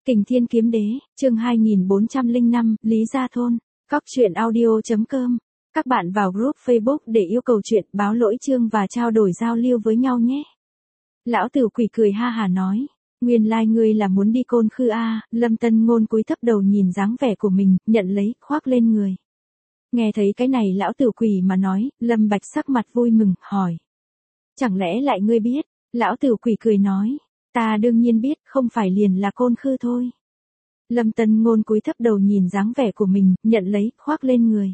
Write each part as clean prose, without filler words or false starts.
Kình Thiên Kiếm Đế, chương 2405, Lý Gia Thôn, Cóc Truyện Audio.com. Các bạn vào group Facebook để yêu cầu chuyện, báo lỗi chương và trao đổi giao lưu với nhau nhé. Lão Tử Quỷ cười ha hà nói, nguyên lai ngươi là muốn đi Côn Khư a. Lâm Tân Ngôn cúi thấp đầu nhìn dáng vẻ của mình, nhận lấy, khoác lên người. Nghe thấy cái này lão Tử Quỷ mà nói, Lâm Bạch sắc mặt vui mừng, hỏi. Chẳng lẽ lại ngươi biết? Lão Tử Quỷ cười nói. Ta đương nhiên biết, không phải liền là Côn Khư thôi. Lâm Tân Ngôn cúi thấp đầu nhìn dáng vẻ của mình, nhận lấy, khoác lên người.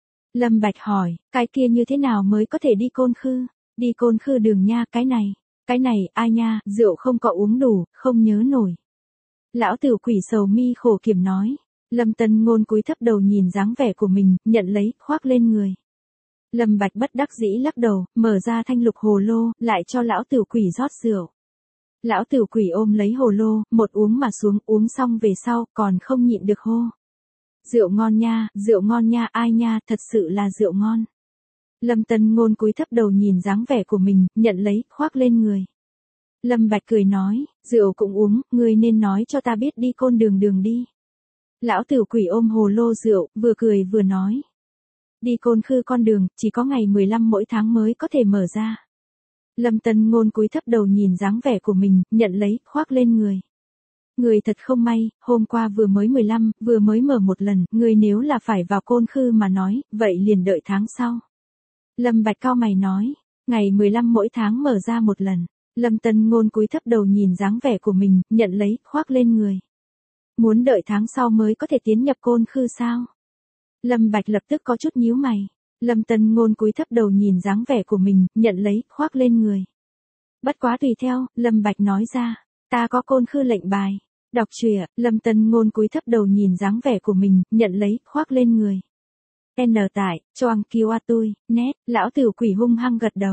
Lâm Bạch hỏi, cái kia như thế nào mới có thể đi Côn Khư? Đi Côn Khư đường nha, cái này, ai nha, rượu không có uống đủ, không nhớ nổi. Lão Tử Quỷ sầu mi khổ kiểm nói. Lâm Tân Ngôn cúi thấp đầu nhìn dáng vẻ của mình, nhận lấy, khoác lên người. Lâm Bạch bất đắc dĩ lắc đầu, mở ra thanh lục hồ lô, lại cho lão Tử Quỷ rót rượu. Lão Tử Quỷ ôm lấy hồ lô, một uống mà xuống, uống xong về sau, còn không nhịn được hô. Rượu ngon nha, ai nha, thật sự là rượu ngon. Lâm Tân Ngôn cúi thấp đầu nhìn dáng vẻ của mình, nhận lấy, khoác lên người. Lâm Bạch cười nói, rượu cũng uống, ngươi nên nói cho ta biết đi Côn đường đi. Lão Tử Quỷ ôm hồ lô rượu, vừa cười vừa nói. Đi Côn Khư con đường, chỉ có ngày 15 mỗi tháng mới có thể mở ra. Lâm Tân Ngôn cúi thấp đầu nhìn dáng vẻ của mình, nhận lấy, khoác lên người. Người thật không may, hôm qua vừa mới 15, vừa mới mở một lần, người nếu là phải vào Côn Khư mà nói, vậy liền đợi tháng sau. Lâm Bạch cau mày nói, ngày 15 mỗi tháng mở ra một lần. Lâm Tân Ngôn cúi thấp đầu nhìn dáng vẻ của mình, nhận lấy, khoác lên người. Muốn đợi tháng sau mới có thể tiến nhập Côn Khư sao? Lâm Bạch lập tức có chút nhíu mày. Lâm Tân Ngôn cúi thấp đầu nhìn dáng vẻ của mình, nhận lấy, khoác lên người. Bất quá tùy theo, Lâm Bạch nói ra, ta có Côn Khư lệnh bài. Đọc truyện, Lâm Tân Ngôn cúi thấp đầu nhìn dáng vẻ của mình, nhận lấy, khoác lên người. N tại, choang kiwa tui, nét, lão Tử Quỷ hung hăng gật đầu.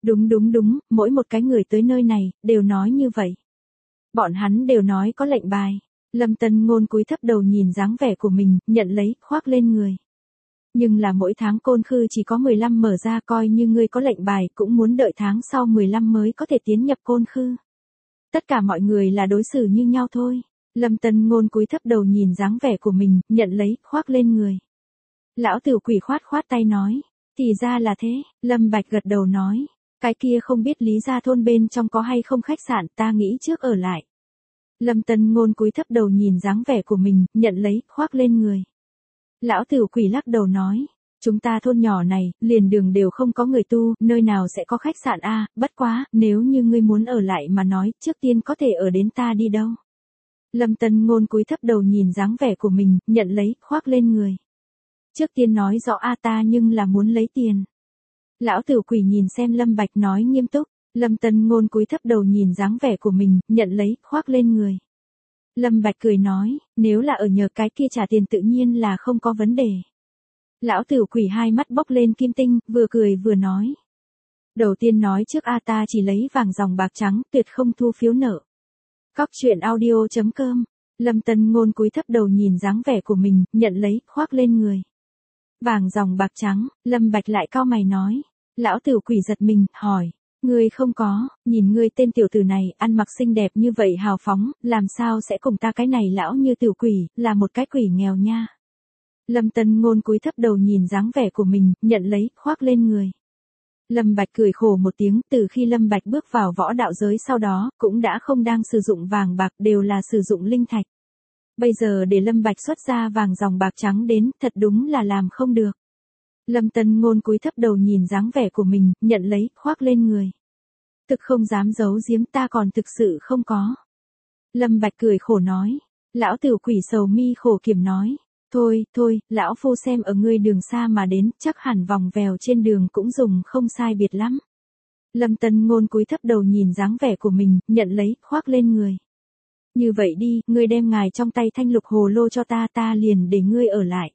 Đúng, mỗi một cái người tới nơi này, đều nói như vậy. Bọn hắn đều nói có lệnh bài. Lâm Tân Ngôn cúi thấp đầu nhìn dáng vẻ của mình, nhận lấy, khoác lên người. Nhưng là mỗi tháng Côn Khư chỉ có 15 mở ra, coi như ngươi có lệnh bài, cũng muốn đợi tháng sau 15 mới có thể tiến nhập Côn Khư. Tất cả mọi người là đối xử như nhau thôi. Lâm Tân Ngôn cúi thấp đầu nhìn dáng vẻ của mình, nhận lấy, khoác lên người. Lão Tử Quỷ khoát tay nói, thì ra là thế. Lâm Bạch gật đầu nói, cái kia không biết Lý Gia Thôn bên trong có hay không khách sạn, ta nghĩ trước ở lại. Lâm Tân Ngôn cúi thấp đầu nhìn dáng vẻ của mình, nhận lấy, khoác lên người. Lão Tử Quỷ lắc đầu nói, chúng ta thôn nhỏ này, liền đường đều không có người tu, nơi nào sẽ có khách sạn a? Bất quá, nếu như ngươi muốn ở lại mà nói, trước tiên có thể ở đến ta đi đâu. Lâm Tân Ngôn cúi thấp đầu nhìn dáng vẻ của mình, nhận lấy, khoác lên người. Trước tiên nói rõ a, ta nhưng là muốn lấy tiền. Lão Tử Quỷ nhìn xem Lâm Bạch nói nghiêm túc. Lâm Tân Ngôn cúi thấp đầu nhìn dáng vẻ của mình, nhận lấy, khoác lên người. Lâm Bạch cười nói, nếu là ở nhờ cái kia trả tiền tự nhiên là không có vấn đề. Lão Tử Quỷ hai mắt bốc lên kim tinh, vừa cười vừa nói. Đầu tiên nói trước a, ta chỉ lấy vàng dòng bạc trắng, tuyệt không thu phiếu nợ. Cóc Truyện Audio.com. Lâm Tân Ngôn cúi thấp đầu nhìn dáng vẻ của mình, nhận lấy, khoác lên người. Vàng dòng bạc trắng, Lâm Bạch lại cau mày nói. Lão Tử Quỷ giật mình, hỏi. Ngươi không có, nhìn ngươi tên tiểu tử này, ăn mặc xinh đẹp như vậy hào phóng, làm sao sẽ cùng ta cái này lão như Tử Quỷ, là một cái quỷ nghèo nha. Lâm Tân Ngôn cúi thấp đầu nhìn dáng vẻ của mình, nhận lấy, khoác lên người. Lâm Bạch cười khổ một tiếng, từ khi Lâm Bạch bước vào võ đạo giới sau đó, cũng đã không đang sử dụng vàng bạc, đều là sử dụng linh thạch. Bây giờ để Lâm Bạch xuất ra vàng dòng bạc trắng đến, thật đúng là làm không được. Lâm Tân Ngôn cúi thấp đầu nhìn dáng vẻ của mình, nhận lấy, khoác lên người. Thực không dám giấu giếm, ta còn thực sự không có. Lâm Bạch cười khổ nói. Lão Tử Quỷ sầu mi khổ kiểm nói. Thôi, lão phu xem ở ngươi đường xa mà đến, chắc hẳn vòng vèo trên đường cũng dùng không sai biệt lắm. Lâm Tân Ngôn cúi thấp đầu nhìn dáng vẻ của mình, nhận lấy, khoác lên người. Như vậy đi, ngươi đem ngài trong tay thanh lục hồ lô cho ta, ta liền để ngươi ở lại.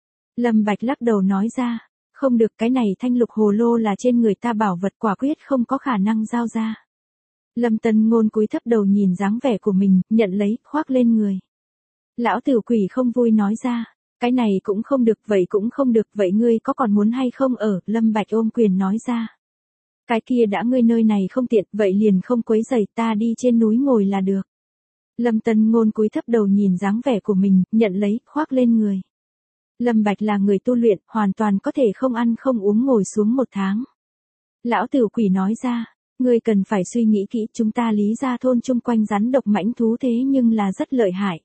Lâm Bạch lắc đầu nói ra, không được, cái này thanh lục hồ lô là trên người ta bảo vật, quả quyết không có khả năng giao ra. Lâm Tân Ngôn cúi thấp đầu nhìn dáng vẻ của mình, nhận lấy, khoác lên người. Lão Tử Quỷ không vui nói ra, cái này cũng không được, vậy cũng không được, vậy ngươi có còn muốn hay không ở? Lâm Bạch ôm quyền nói ra. Cái kia đã ngươi nơi này không tiện, vậy liền không quấy rầy, ta đi trên núi ngồi là được. Lâm Tân Ngôn cúi thấp đầu nhìn dáng vẻ của mình, nhận lấy, khoác lên người. Lâm Bạch là người tu luyện, hoàn toàn có thể không ăn không uống ngồi xuống 1 tháng. Lão Tiểu Quỷ nói ra, ngươi cần phải suy nghĩ kỹ, chúng ta Lý gia thôn chung quanh rắn độc mãnh thú thế nhưng là rất lợi hại.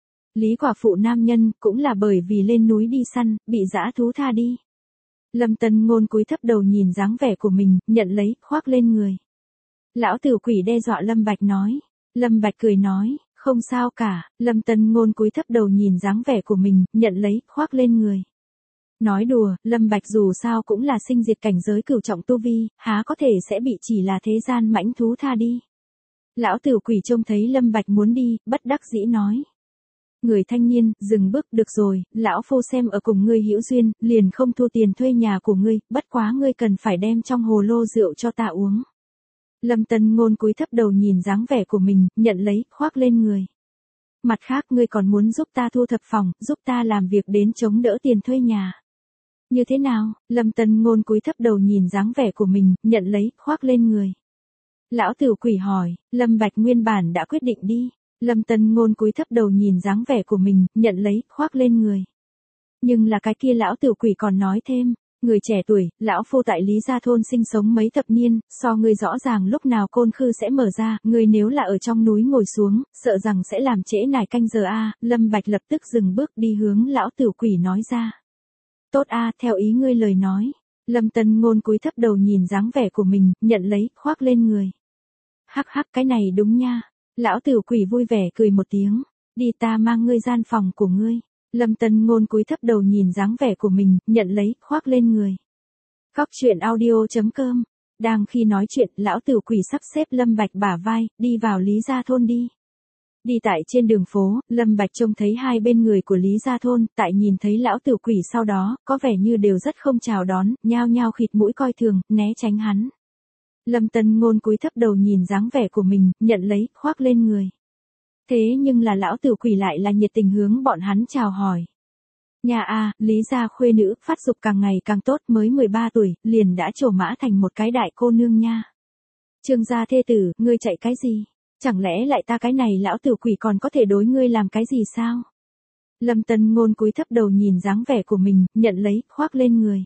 Lý quả phụ nam nhân cũng là bởi vì lên núi đi săn, bị dã thú tha đi. Lâm Tân Ngôn cúi thấp đầu nhìn dáng vẻ của mình, nhận lấy, khoác lên người. Lão Tiểu Quỷ đe dọa Lâm Bạch nói. Lâm Bạch cười nói, không sao cả. Lâm Tân Ngôn cúi thấp đầu nhìn dáng vẻ của mình, nhận lấy, khoác lên người. Nói đùa, Lâm Bạch dù sao cũng là sinh diệt cảnh giới cửu trọng tu vi, há có thể sẽ bị chỉ là thế gian mãnh thú tha đi. Lão Tiểu Quỷ trông thấy Lâm Bạch muốn đi, bất đắc dĩ nói. Người thanh niên, dừng bước, được rồi, lão phu xem ở cùng ngươi hữu duyên, liền không thu tiền thuê nhà của ngươi, bất quá ngươi cần phải đem trong hồ lô rượu cho ta uống. Lâm Tân Ngôn cúi thấp đầu nhìn dáng vẻ của mình, nhận lấy, khoác lên người. Mặt khác ngươi còn muốn giúp ta thu thập phòng, giúp ta làm việc đến chống đỡ tiền thuê nhà. Như thế nào? Lâm Tân Ngôn cúi thấp đầu nhìn dáng vẻ của mình, nhận lấy, khoác lên người. Lão Tiểu Quỷ hỏi, Lâm Bạch nguyên bản đã quyết định đi. Lâm Tân Ngôn cúi thấp đầu nhìn dáng vẻ của mình, nhận lấy, khoác lên người. Nhưng là cái kia Lão Tiểu Quỷ còn nói thêm, người trẻ tuổi, lão phu tại Lý gia thôn sinh sống mấy thập niên, so ngươi rõ ràng lúc nào côn khư sẽ mở ra, ngươi nếu là ở trong núi ngồi xuống, sợ rằng sẽ làm trễ nải canh giờ a. Lâm Bạch lập tức dừng bước đi hướng Lão Tiểu Quỷ nói ra. Tốt a, theo ý ngươi lời nói. Lâm Tân Ngôn cúi thấp đầu nhìn dáng vẻ của mình, nhận lấy, khoác lên người. Hắc hắc, cái này đúng nha. Lão Tiểu Quỷ vui vẻ cười một tiếng. Đi, ta mang ngươi gian phòng của ngươi. Lâm Tân Ngôn cúi thấp đầu nhìn dáng vẻ của mình, nhận lấy, khoác lên người. Góc truyện audio.com. Đang khi nói chuyện, Lão Tiểu Quỷ sắp xếp Lâm Bạch bả vai, đi vào Lý gia thôn đi. Đi tại trên đường phố, Lâm Bạch trông thấy hai bên người của Lý gia thôn, tại nhìn thấy Lão Tiểu Quỷ sau đó, có vẻ như đều rất không chào đón, nhao nhao khịt mũi coi thường, né tránh hắn. Lâm Tân Ngôn cúi thấp đầu nhìn dáng vẻ của mình, nhận lấy, khoác lên người. Thế nhưng là Lão Tiểu Quỷ lại là nhiệt tình hướng bọn hắn chào hỏi. Nhà a, Lý gia khuê nữ, phát dục càng ngày càng tốt, mới 13 tuổi, liền đã trổ mã thành một cái đại cô nương nha. Trương gia thê tử, ngươi chạy cái gì? Chẳng lẽ lại ta cái này Lão Tiểu Quỷ còn có thể đối ngươi làm cái gì sao? Lâm Tân Ngôn cúi thấp đầu nhìn dáng vẻ của mình, nhận lấy, khoác lên người.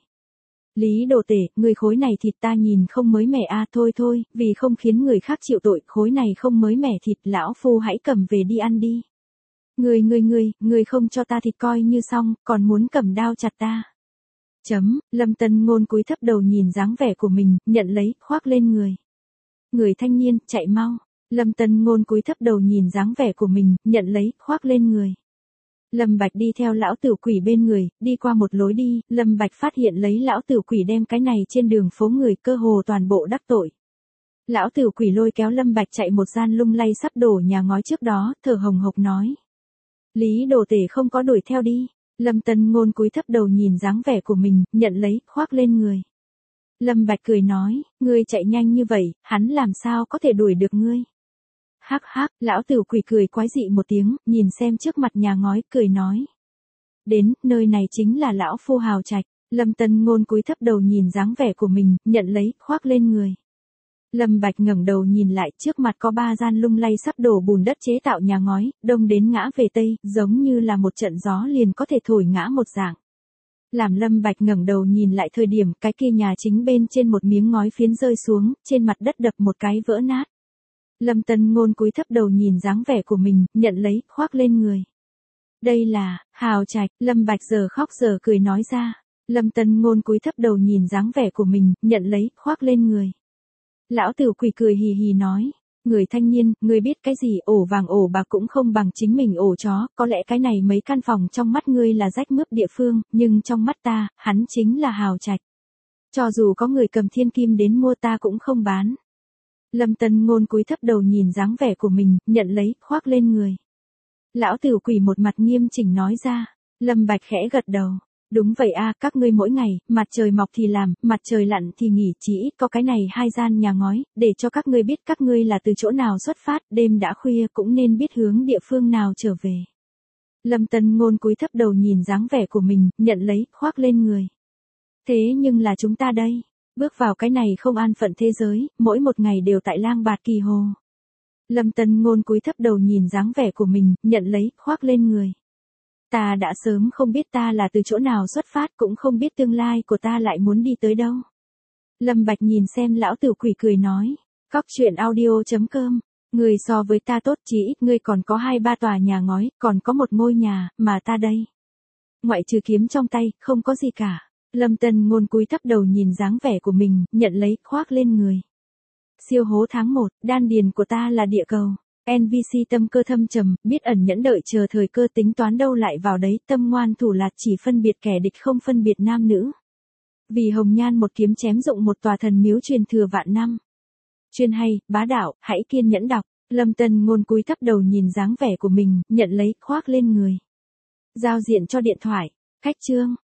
Lý đồ tể, người khối này thịt ta nhìn không mới mẻ a, thôi thôi, vì không khiến người khác chịu tội, khối này không mới mẻ thịt, lão phu hãy cầm về đi ăn đi. Người không cho ta thịt coi như xong, còn muốn cầm đao chặt ta. Lâm Tân Ngôn cúi thấp đầu nhìn dáng vẻ của mình, nhận lấy, khoác lên người. Người thanh niên, chạy mau. Lâm Tân Ngôn cúi thấp đầu nhìn dáng vẻ của mình, nhận lấy, khoác lên người. Lâm Bạch đi theo Lão Tiểu Quỷ bên người, đi qua một lối đi, Lâm Bạch phát hiện lấy Lão Tiểu Quỷ đem cái này trên đường phố người cơ hồ toàn bộ đắc tội. Lão Tiểu Quỷ lôi kéo Lâm Bạch chạy một gian lung lay sắp đổ nhà ngói trước đó, thở hồng hộc nói. Lý đồ tể không có đuổi theo đi. Lâm Tân Ngôn cúi thấp đầu nhìn dáng vẻ của mình, nhận lấy, khoác lên người. Lâm Bạch cười nói, ngươi chạy nhanh như vậy, hắn làm sao có thể đuổi được ngươi. Hắc hắc, Lão Tiểu Quỷ cười quái dị một tiếng, nhìn xem trước mặt nhà ngói, cười nói. Đến, nơi này chính là lão phu hào trạch. Lâm Tân Ngôn cúi thấp đầu nhìn dáng vẻ của mình, nhận lấy, khoác lên người. Lâm Bạch ngẩng đầu nhìn lại, trước mặt có 3 gian lung lay sắp đổ bùn đất chế tạo nhà ngói, đông đến ngã về tây, giống như là một trận gió liền có thể thổi ngã một dạng. Làm Lâm Bạch ngẩng đầu nhìn lại thời điểm, cái kia nhà chính bên trên một miếng ngói phiến rơi xuống, trên mặt đất đập một cái vỡ nát. Lâm Tân Ngôn cúi thấp đầu nhìn dáng vẻ của mình, nhận lấy, khoác lên người. Đây là hào trạch. Lâm Bạch giờ khóc giờ cười nói ra. Lâm Tân Ngôn cúi thấp đầu nhìn dáng vẻ của mình, nhận lấy, khoác lên người. Lão Tiểu Quỷ cười hì hì nói. Người thanh niên, ngươi biết cái gì, ổ vàng ổ bạc cũng không bằng chính mình ổ chó, có lẽ cái này mấy căn phòng trong mắt ngươi là rách mướp địa phương, nhưng trong mắt ta, hắn chính là hào trạch. Cho dù có người cầm thiên kim đến mua ta cũng không bán. Lâm Tân Ngôn cúi thấp đầu nhìn dáng vẻ của mình, nhận lấy, khoác lên người. Lão Tiểu Quỷ một mặt nghiêm chỉnh nói ra. Lâm Bạch khẽ gật đầu. Đúng vậy a, các ngươi mỗi ngày, mặt trời mọc thì làm, mặt trời lặn thì nghỉ, chỉ ít có cái này 2 gian nhà ngói, để cho các ngươi biết các ngươi là từ chỗ nào xuất phát, đêm đã khuya cũng nên biết hướng địa phương nào trở về. Lâm Tân Ngôn cúi thấp đầu nhìn dáng vẻ của mình, nhận lấy, khoác lên người. Thế nhưng là chúng ta đây, bước vào cái này không an phận thế giới, mỗi một ngày đều tại lang bạt kỳ hồ. Lâm Tân Ngôn cúi thấp đầu nhìn dáng vẻ của mình, nhận lấy, khoác lên người. Ta đã sớm không biết ta là từ chỗ nào xuất phát, cũng không biết tương lai của ta lại muốn đi tới đâu. Lâm Bạch nhìn xem lão tử quỷ cười nói. Cóc truyện audio.com. Người so với ta tốt, chí ít ngươi còn có 2-3 tòa nhà ngói, còn có một ngôi nhà, mà ta đây. Ngoại trừ kiếm trong tay, không có gì cả. Lâm Tân Ngôn cúi thấp đầu nhìn dáng vẻ của mình, nhận lấy, khoác lên người. Siêu hố tháng 1, đan điền của ta là địa cầu. NVC tâm cơ thâm trầm, biết ẩn nhẫn đợi chờ thời cơ, tính toán đâu lại vào đấy, tâm ngoan thủ lạt, chỉ phân biệt kẻ địch không phân biệt nam nữ. Vì hồng nhan một kiếm chém dụng một tòa thần miếu truyền thừa vạn năm. Chuyên hay, bá đạo, hãy kiên nhẫn đọc. Lâm Tân Ngôn cúi thấp đầu nhìn dáng vẻ của mình, nhận lấy, khoác lên người. Giao diện cho điện thoại. Khách chương.